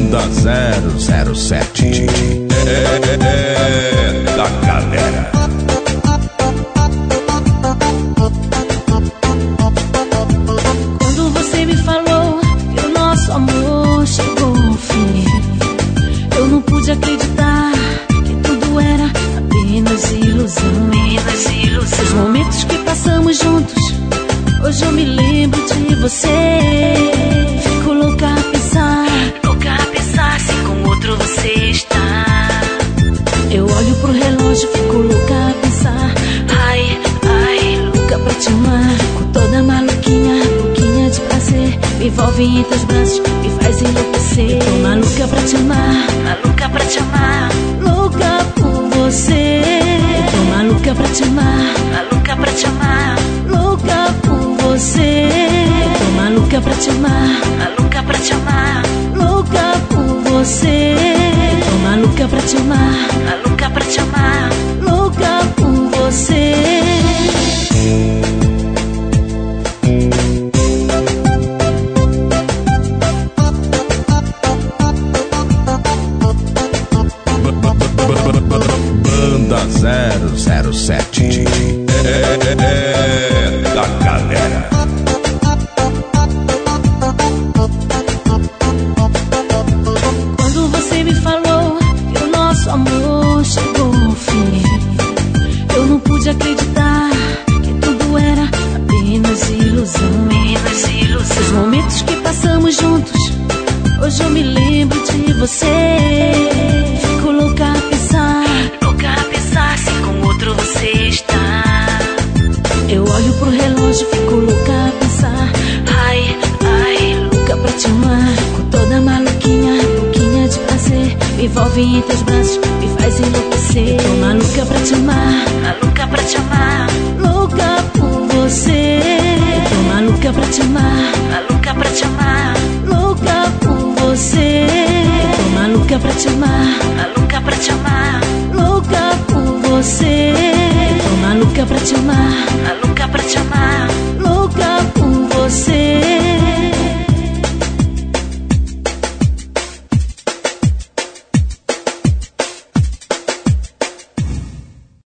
Banda 007 é da galera. Quando você me falou que o nosso amor chegou ao fim, eu não pude acreditar que tudo era apenas ilusão. Os momentos que passamos juntos, hoje eu me lembro de você. Fico louca a pensar se com outro você está. Eu olho pro relógio, fico louca a pensar. Ai, louca pra te amar. Com toda maluquinha, louquinha de prazer. Me envolve em teus braços, me faz enlouquecer. Tô maluca pra te amar, maluca pra te amar. Louca por você. Tô maluca pra te amar, maluca pra te amar. Louca por você. Tô maluca pra te amar, maluca pra te amar. Louca por você. Tô maluca pra te amar, maluca pra te amar. Louca por você. Banda 007 é da galera. Quando você me falou que o nosso amor chegou ao fim, eu não pude acreditar que tudo era apenas ilusão. Os momentos que passamos juntos, hoje eu me lembro de você. Fico louca a pensar se com outro você está. Eu olho pro relógio, fico louca a pensar. Ai, louca pra te amar. Com toda maluquinha, louquinha de prazer. Me envolve em teus braços, me faz enlouquecer. Tô maluca pra te amar, maluca pra te amar. Louca por você. Tô maluca pra te amar, maluca pra te amar. Louca por você. Tô maluca pra te amar, maluca pra te amar. Louca por você. Tô maluca pra te amar, maluca